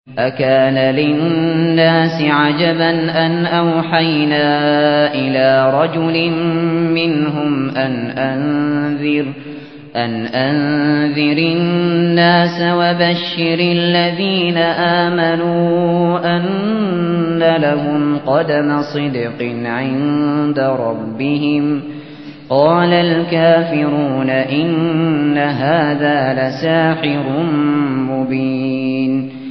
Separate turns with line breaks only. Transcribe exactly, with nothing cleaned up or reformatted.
أَكَانَ لِلنَّاسِ عَجَبًا أَنْ أَوْحَيْنَا إِلَىٰ رَجُلٍ مِّنْهُمْ أَنْ أَنذِرْ أَنْ أَنذِرِ النَّاسَ وَبَشِّرِ الَّذِينَ آمَنُوا أَنَّ لَهُمْ قَدَمَ صِدْقٍ عِندَ رَبِّهِمْ ۗ قَالَ الْكَافِرُونَ إِنَّ هَٰذَا لَسَاحِرٌ مُّبِينٌ